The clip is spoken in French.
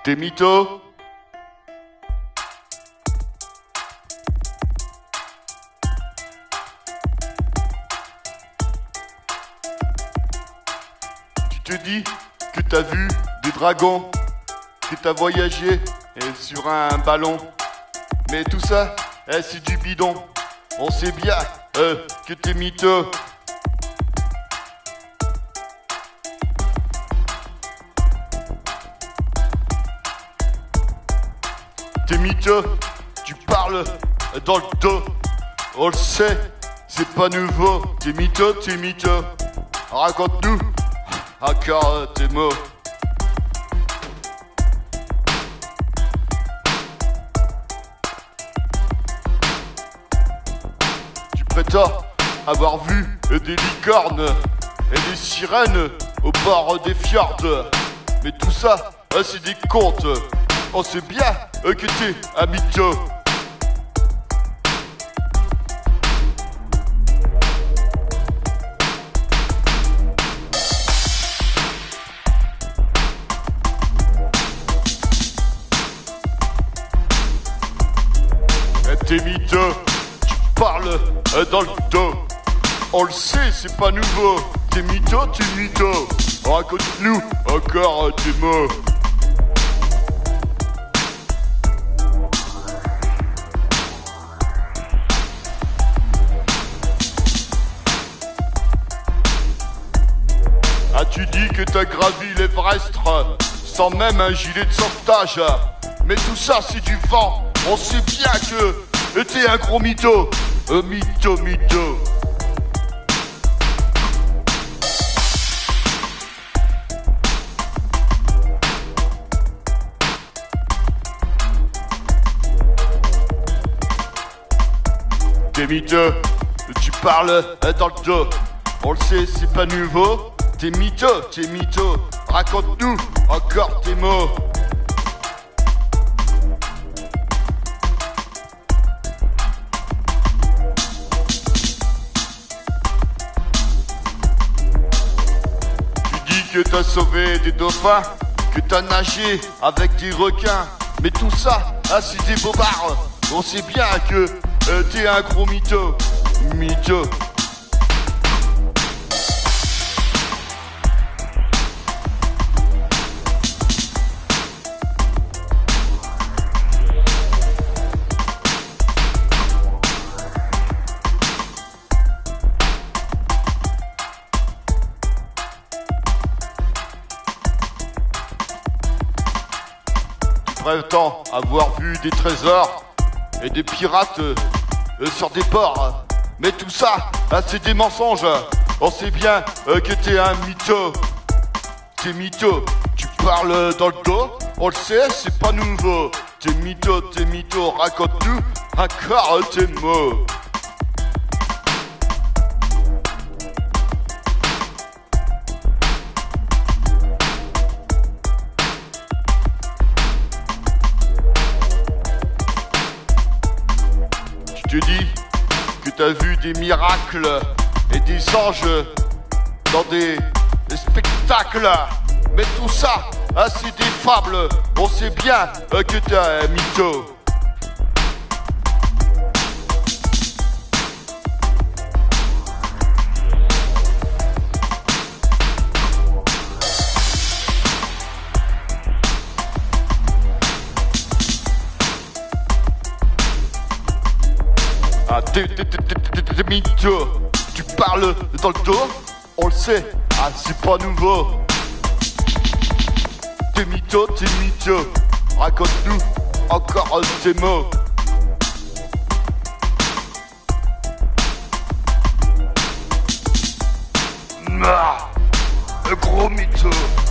T'es mytho? Tu te dis que t'as vu des dragons, que t'as voyagé sur un ballon. Mais tout ça, c'est du bidon. On sait bien que t'es mytho. T'es mytho, tu parles dans le dos. On le sait, c'est pas nouveau. T'es mytho, t'es mytho. Raconte-nous encore tes mots. Tu prétends avoir vu des licornes et des sirènes au bord des fjords. Mais tout ça, c'est des contes. On sait bien que t'es un mytho. T'es mytho, tu parles dans le dos. On le sait, c'est pas nouveau. T'es mytho, t'es mytho. Raconte-nous encore tes mots. Ah, tu dis que t'as gravi l'Everest sans même un gilet de sauvetage. Mais tout ça, c'est du vent. On sait bien que t'es un gros mytho. Mytho, mytho. T'es mytho, tu parles dans le dos. On le sait, c'est pas nouveau. T'es mytho, t'es mytho. Raconte-nous encore tes mots. Tu dis que t'as sauvé des dauphins, que t'as nagé avec des requins. Mais tout ça, c'est des bobards. On sait bien que t'es un gros mytho. Mytho. Prétends avoir vu des trésors et des pirates sur des ports. Mais tout ça, c'est des mensonges. On sait bien que t'es un mytho. T'es mytho, tu parles dans le dos. On le sait, c'est pas nouveau. T'es mytho, raconte-nous encore tes mots. Tu dis que t'as vu des miracles et des anges dans des spectacles. Mais tout ça, c'est des fables. On sait bien que t'es un mytho. Ah, t'es mytho, tu parles dans le dos, on le sait, c'est pas nouveau. T'es mytho, raconte-nous encore tes mots. Le gros mytho.